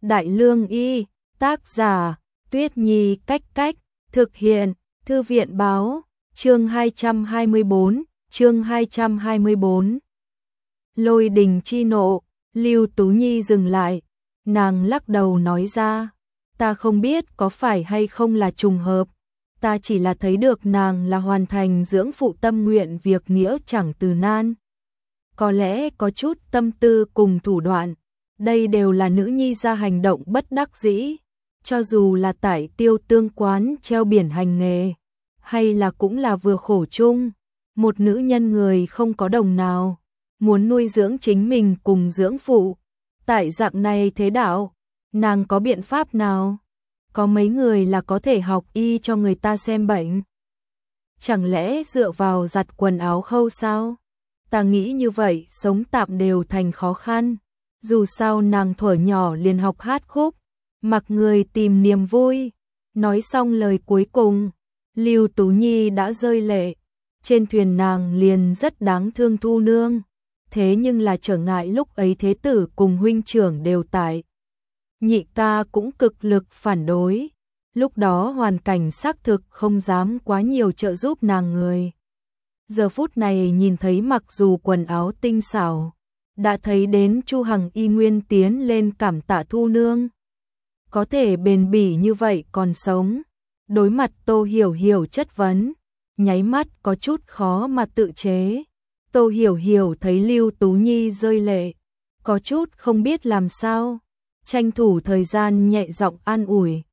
Đại Lương Y, tác giả, Tuyết Nhi Cách Cách, thực hiện, Thư viện Báo, chương 224. Lôi đình chi nộ, Lưu Tú Nhi dừng lại, nàng lắc đầu nói ra, ta không biết có phải hay không là trùng hợp, ta chỉ là thấy được nàng là hoàn thành dưỡng phụ tâm nguyện việc nghĩa chẳng từ nan. Có lẽ có chút tâm tư cùng thủ đoạn, đây đều là nữ nhi ra hành động bất đắc dĩ, cho dù là tại Tiêu Tương quán treo biển hành nghề, hay là cũng là vừa khổ chung, một nữ nhân người không có đồng nào, muốn nuôi dưỡng chính mình cùng dưỡng phụ, tại dạng này thế đạo, nàng có biện pháp nào? Có mấy người là có thể học y cho người ta xem bệnh? Chẳng lẽ dựa vào giặt quần áo khâu sao? Ta nghĩ như vậy sống tạm đều thành khó khăn. Dù sao nàng thuở nhỏ liền học hát khúc, mặc người tìm niềm vui. Nói xong lời cuối cùng, Lưu Tú Nhi đã rơi lệ. Trên thuyền nàng liền rất đáng thương Thu Nương. Thế nhưng là trở ngại lúc ấy thế tử cùng huynh trưởng đều tại. Nhị ca cũng cực lực phản đối. Lúc đó hoàn cảnh xác thực không dám quá nhiều trợ giúp nàng người. Giờ phút này nhìn thấy mặc dù quần áo tinh xảo, đã thấy đến Chu Hằng y nguyên tiến lên cảm tạ Thu Nương. Có thể bền bỉ như vậy còn sống. Đối mặt Tô Hiểu Hiểu chất vấn, nháy mắt có chút khó mà tự chế. Tô Hiểu Hiểu thấy Lưu Tú Nhi rơi lệ, có chút không biết làm sao. Tranh thủ thời gian nhẹ giọng an ủi.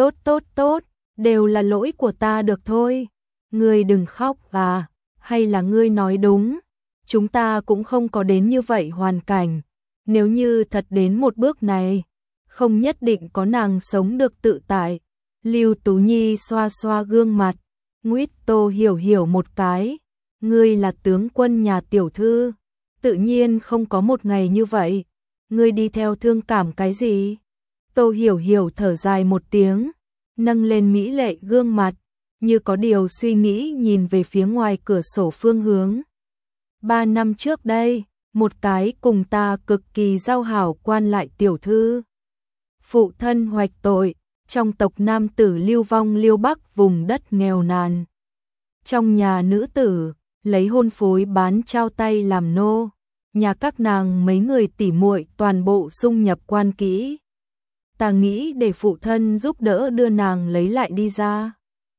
Tốt, đều là lỗi của ta được thôi. Ngươi đừng khóc à, hay là ngươi nói đúng. Chúng ta cũng không có đến như vậy hoàn cảnh. Nếu như thật đến một bước này, không nhất định có nàng sống được tự tại. Lưu Tú Nhi xoa xoa gương mặt, nguyết Tô Hiểu Hiểu một cái. Ngươi là tướng quân nhà tiểu thư, tự nhiên không có một ngày như vậy. Ngươi đi theo thương cảm cái gì? Tô Hiểu Hiểu thở dài một tiếng, nâng lên mỹ lệ gương mặt, như có điều suy nghĩ nhìn về phía ngoài cửa sổ phương hướng. 3 năm trước đây, một cái cùng ta cực kỳ giao hảo quan lại tiểu thư. Phụ thân hoạch tội, trong tộc nam tử lưu vong Liêu Bắc vùng đất nghèo nàn. Trong nhà nữ tử, lấy hôn phối bán trao tay làm nô. Nhà các nàng mấy người tỉ muội toàn bộ xung nhập quan kỹ. Ta nghĩ để phụ thân giúp đỡ đưa nàng lấy lại đi ra.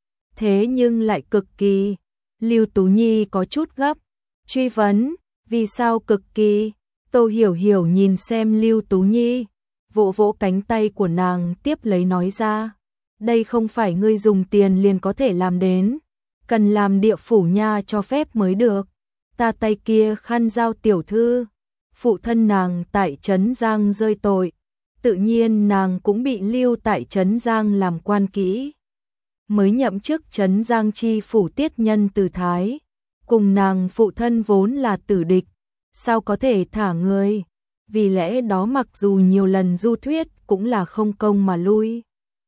Thế nhưng lại cực kỳ. Lưu Tú Nhi có chút gấp. Truy vấn, vì sao cực kỳ? Tô Hiểu Hiểu nhìn xem Lưu Tú Nhi, vỗ vỗ cánh tay của nàng tiếp lấy nói ra. Đây không phải ngươi dùng tiền liền có thể làm đến. Cần làm địa phủ nha cho phép mới được. Ta tay kia khăn giao tiểu thư, phụ thân nàng tại Trấn Giang rơi tội, tự nhiên nàng cũng bị lưu tại Trấn Giang làm quan kỹ. Mới nhậm chức Trấn Giang chi phủ tiết nhân từ thái, cùng nàng phụ thân vốn là tử địch, sao có thể thả người, vì lẽ đó mặc dù nhiều lần du thuyết cũng là không công mà lui.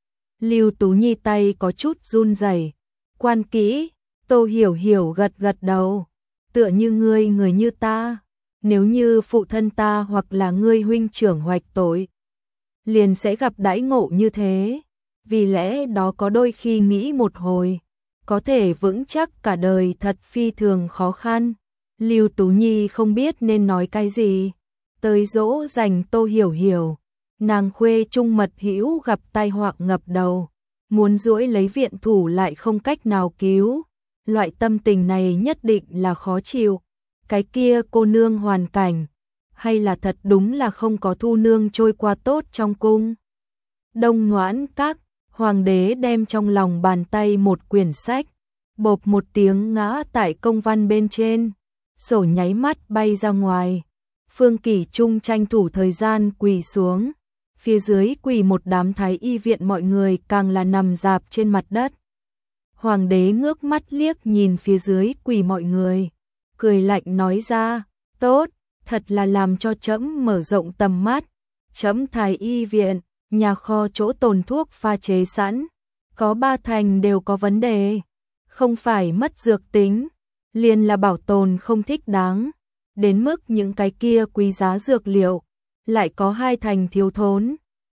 Lưu Tú Nhi tay có chút run rẩy, quan kỹ, Tô Hiểu Hiểu gật gật đầu. Tựa như ngươi người như ta, nếu như phụ thân ta hoặc là ngươi huynh trưởng hoạch tội, liền sẽ gặp đãi ngộ như thế. Vì lẽ đó có đôi khi nghĩ một hồi, có thể vững chắc cả đời thật phi thường khó khăn. Lưu Tú Nhi không biết nên nói cái gì, tới dỗ dành Tô Hiểu Hiểu, nàng khuê trung mật hữu gặp tai họa ngập đầu, muốn duỗi lấy viện thủ lại không cách nào cứu. Loại tâm tình này nhất định là khó chịu. Cái kia cô nương hoàn cảnh, hay là thật đúng là không có Thu Nương trôi qua tốt trong cung. Đông Noãn Các, hoàng đế đem trong lòng bàn tay một quyển sách, bộp một tiếng ngã tại công văn bên trên, sổ nháy mắt bay ra ngoài. Phương Kỷ Trung tranh thủ thời gian quỳ xuống, phía dưới quỳ một đám thái y viện mọi người càng là nằm rạp trên mặt đất. Hoàng đế ngước mắt liếc nhìn phía dưới quỳ mọi người, cười lạnh nói ra, tốt, thật là làm cho trẫm mở rộng tầm mắt. Trẫm thái y viện, nhà kho chỗ tồn thuốc pha chế sẵn, có 3 thành đều có vấn đề, không phải mất dược tính, liền là bảo tồn không thích đáng, đến mức những cái kia quý giá dược liệu, lại có 2 thành thiếu thốn.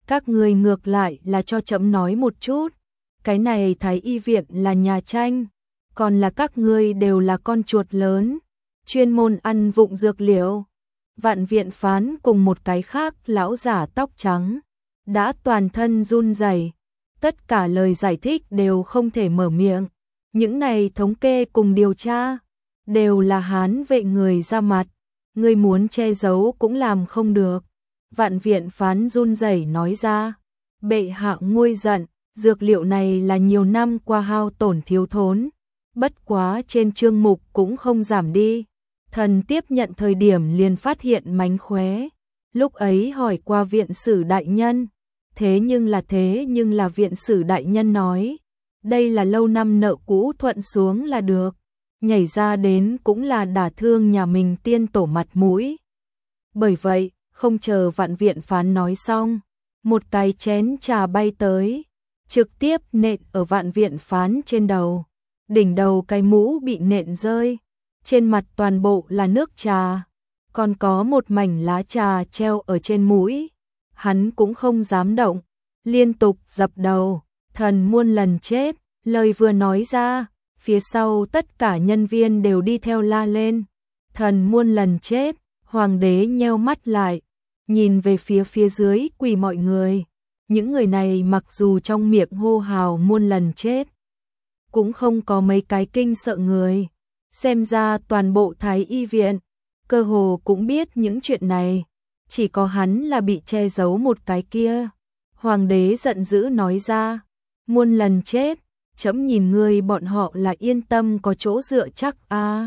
các ngươi ngược lại là cho trẫm nói một chút, cái này Thái y viện là nhà tranh, còn là các ngươi đều là con chuột lớn, chuyên môn ăn vụng dược liệu. Vạn viện phán cùng một cái khác lão giả tóc trắng, đã toàn thân run rẩy, tất cả lời giải thích đều không thể mở miệng. Những này thống kê cùng điều tra, đều là Hán vệ người ra mặt, ngươi muốn che giấu cũng làm không được. Vạn viện phán run rẩy nói ra, bệ hạ nguôi giận, dược liệu này là nhiều năm qua hao tổn thiếu thốn, bất quá trên chương mục cũng không giảm đi. Thần tiếp nhận thời điểm liền phát hiện mánh khóe, lúc ấy hỏi qua viện sử đại nhân, thế nhưng là viện sử đại nhân nói, đây là lâu năm nợ cũ thuận xuống là được, nhảy ra đến cũng là đả thương nhà mình tiên tổ mặt mũi. Bởi vậy, không chờ vạn viện phán nói xong, một cái chén trà bay tới, trực tiếp nện ở vạn viện phán trên đầu, đỉnh đầu cái mũ bị nện rơi, trên mặt toàn bộ là nước trà, còn có một mảnh lá trà treo ở trên mũi, hắn cũng không dám động, liên tục dập đầu, thần muôn lần chết, lời vừa nói ra, phía sau tất cả nhân viên đều đi theo la lên, thần muôn lần chết, hoàng đế nheo mắt lại, nhìn về phía dưới quỳ mọi người, những người này mặc dù trong miệng hô hào muôn lần chết, cũng không có mấy cái kinh sợ người, xem ra toàn bộ Thái y viện, cơ hồ cũng biết những chuyện này, chỉ có hắn là bị che giấu một cái kia. Hoàng đế giận dữ nói ra, muôn lần chết, chấm nhìn ngươi bọn họ là yên tâm có chỗ dựa chắc a.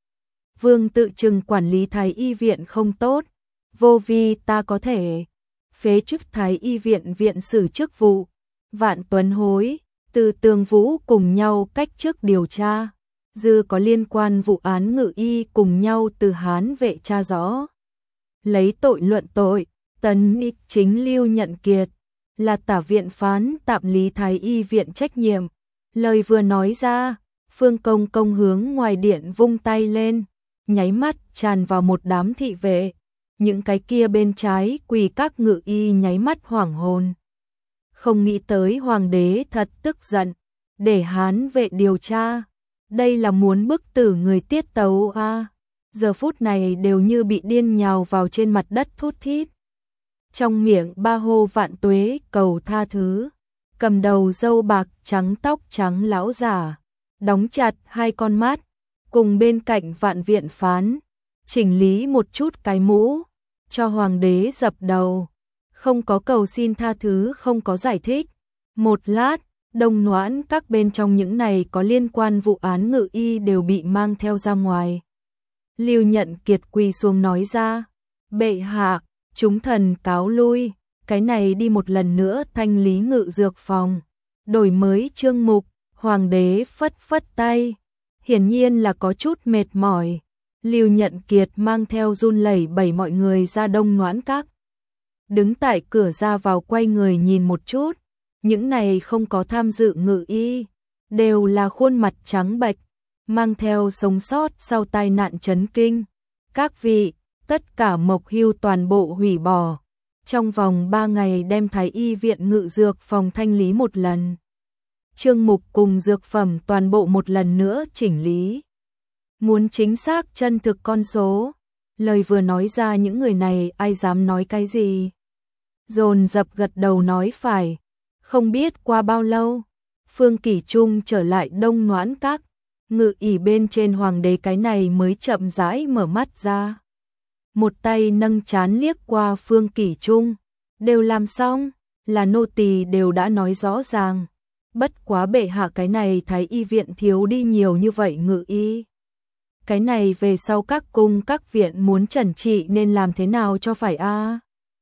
Vương tự trừng quản lý Thái y viện không tốt, vô vi ta có thể phế chức Thái y viện viện sử chức vụ. Vạn Tuấn hối, từ Tường Vũ cùng nhau cách chức điều tra, dư có liên quan vụ án ngự y cùng nhau từ Hán vệ tra rõ. Lấy tội luận tội, tấn chính Lưu Nhận Kiệt, là tả viện phán tạm lý Thái y viện trách nhiệm. Lời vừa nói ra, Phương Công Công hướng ngoài điện vung tay lên, nháy mắt tràn vào một đám thị vệ. Những cái kia bên trái quỳ các ngự y nháy mắt hoảng hồn. Không nghĩ tới hoàng đế thật tức giận, để Hán vệ điều tra. Đây là muốn bức tử người tiết tấu a. Giờ phút này đều như bị điên nhào vào trên mặt đất thút thít. Trong miệng ba hô vạn tuế cầu tha thứ, cầm đầu râu bạc trắng tóc trắng lão giả, đóng chặt hai con mắt, cùng bên cạnh vạn viện phán, chỉnh lý một chút cái mũ, cho hoàng đế dập đầu, không có cầu xin tha thứ, không có giải thích. Một lát, Đông Noãn các bên trong những này có liên quan vụ án ngự y đều bị mang theo ra ngoài. Lưu Nhận Kiệt quỳ xuống nói ra, bệ hạ, chúng thần cáo lui, cái này đi một lần nữa thanh lý ngự dược phòng, đổi mới chương mục. Hoàng đế phất phất tay, hiển nhiên là có chút mệt mỏi. Lưu Nhận Kiệt mang theo run lẩy bẩy mọi người ra Đông Noãn các. Đứng tại cửa ra vào quay người nhìn một chút, những này không có tham dự ngự y, đều là khuôn mặt trắng bệch, mang theo sống sót sau tai nạn chấn kinh. Các vị, tất cả mộc hưu toàn bộ hủy bỏ, trong vòng 3 ngày đem Thái y viện ngự dược phòng thanh lý một lần. Chương mục cùng dược phẩm toàn bộ một lần nữa chỉnh lý. Muốn chính xác chân thực con số, lời vừa nói ra những người này ai dám nói cái gì. Dồn dập gật đầu nói phải. Không biết qua bao lâu, Phương Kỷ Trung trở lại Đông Noãn các, ngự ỷ bên trên hoàng đế cái này mới chậm rãi mở mắt ra. Một tay nâng trán liếc qua Phương Kỷ Trung, đều làm xong, là nô tỳ đều đã nói rõ ràng. Bất quá bệ hạ cái này Thái y viện thiếu đi nhiều như vậy ngự y. Cái này về sau các cung các viện muốn trần trị nên làm thế nào cho phải a?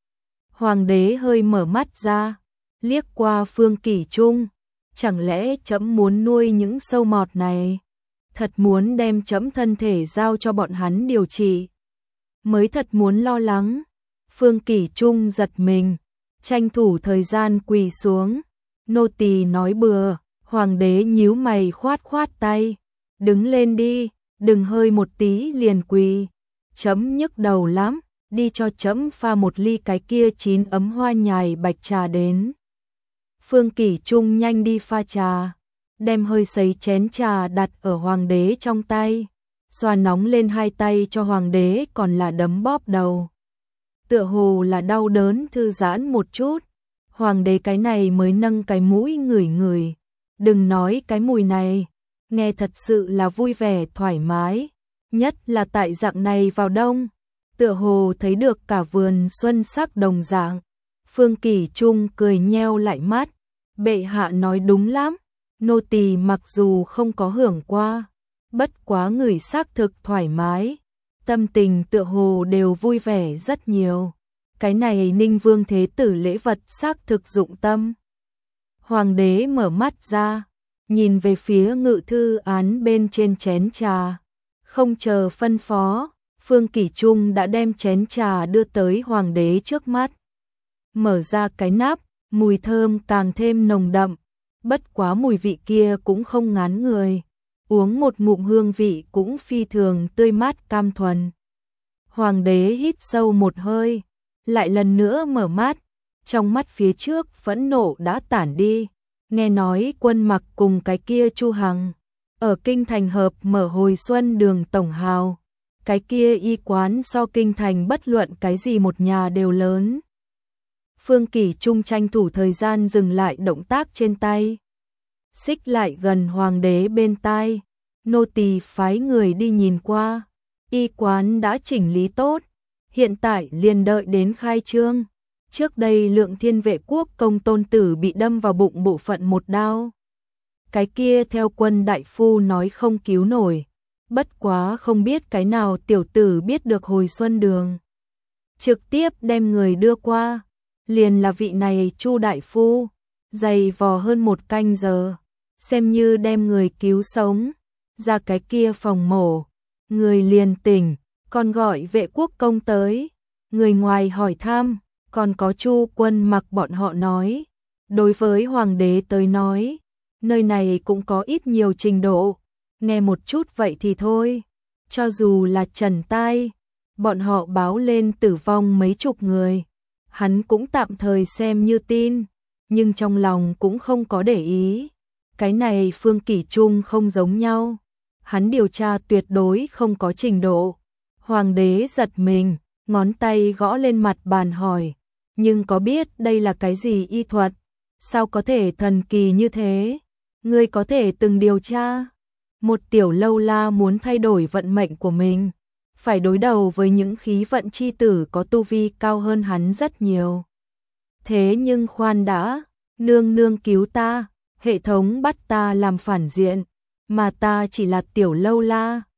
Hoàng đế hơi mở mắt ra, liếc qua Phương Kỷ Trung, chẳng lẽ trẫm muốn nuôi những sâu mọt này? Thật muốn đem trẫm thân thể giao cho bọn hắn điều trị, mới thật muốn lo lắng. Phương Kỷ Trung giật mình, tranh thủ thời gian quỳ xuống. Nô tỳ nói bừa. Hoàng đế nhíu mày khoát khoát tay, đứng lên đi, đừng hơi một tí liền quỳ, chấm nhức đầu lắm. đi cho trẫm pha một ly cái kia 9 ấm hoa nhài bạch trà đến. Phương Kỷ Trung nhanh đi pha trà, đem hơi sấy chén trà đặt ở hoàng đế trong tay, xoa nóng lên hai tay cho hoàng đế còn là đấm bóp đầu. Tựa hồ là đau đớn thư giãn một chút, hoàng đế cái này mới nâng cái mũi ngửi ngửi, đừng nói cái mùi này, nghe thật sự là vui vẻ thoải mái, nhất là tại dạng này vào đông, tựa hồ thấy được cả vườn xuân sắc đồng dạng. Phương Kỷ Trung cười nheo lại mắt, bệ hạ nói đúng lắm, nô tỳ mặc dù không có hưởng qua, bất quá người xác thực thoải mái, tâm tình tựa hồ đều vui vẻ rất nhiều. Cái này Ninh Vương Thế Tử lễ vật xác thực dụng tâm. Hoàng đế mở mắt ra, nhìn về phía ngự thư án bên trên chén trà, không chờ phân phó, Phương Kỷ Trung đã đem chén trà đưa tới hoàng đế trước mắt. Mở ra cái nắp, mùi thơm càng thêm nồng đậm, bất quá mùi vị kia cũng không ngán người, uống một ngụm hương vị cũng phi thường tươi mát cam thuần. Hoàng đế hít sâu một hơi, lại lần nữa mở mắt, trong mắt phía trước phẫn nộ đã tản đi, nghe nói Quân Mặc cùng cái kia Chu Hằng ở kinh thành hợp mở hồi xuân đường tổng hào, cái kia y quán so kinh thành bất luận cái gì một nhà đều lớn. Phương Kỷ Trung tranh thủ thời gian dừng lại động tác trên tay, xích lại gần hoàng đế bên tai, nô tỳ phái người đi nhìn qua, y quán đã chỉnh lý tốt, hiện tại liền đợi đến khai trương. Trước đây Lượng Thiên Vệ Quốc công tôn tử bị đâm vào bụng bộ phận một đao. Cái kia theo Quân đại phu nói không cứu nổi, bất quá không biết cái nào tiểu tử biết được hồi xuân đường, trực tiếp đem người đưa qua, liền là vị này Chu đại phu, dày vò hơn 1 canh giờ, xem như đem người cứu sống, ra cái kia phòng mổ, người liền tỉnh, còn gọi Vệ Quốc công tới, người ngoài hỏi thăm, còn có Chu Quân Mặc bọn họ nói, đối với hoàng đế tới nói, nơi này cũng có ít nhiều trình độ, nghe một chút vậy thì thôi, cho dù là trần tai, bọn họ báo lên tử vong mấy chục người, hắn cũng tạm thời xem như tin, nhưng trong lòng cũng không có để ý. Cái này Phương Kỷ Trung không giống nhau, hắn điều tra tuyệt đối không có trình độ. Hoàng đế giật mình, ngón tay gõ lên mặt bàn hỏi, nhưng có biết đây là cái gì y thuật? Sao có thể thần kỳ như thế? Ngươi có thể từng điều tra? Một tiểu lâu la muốn thay đổi vận mệnh của mình, phải đối đầu với những khí vận chi tử có tu vi cao hơn hắn rất nhiều. Thế nhưng khoan đã, nương nương cứu ta, hệ thống bắt ta làm phản diện, mà ta chỉ là tiểu lâu la,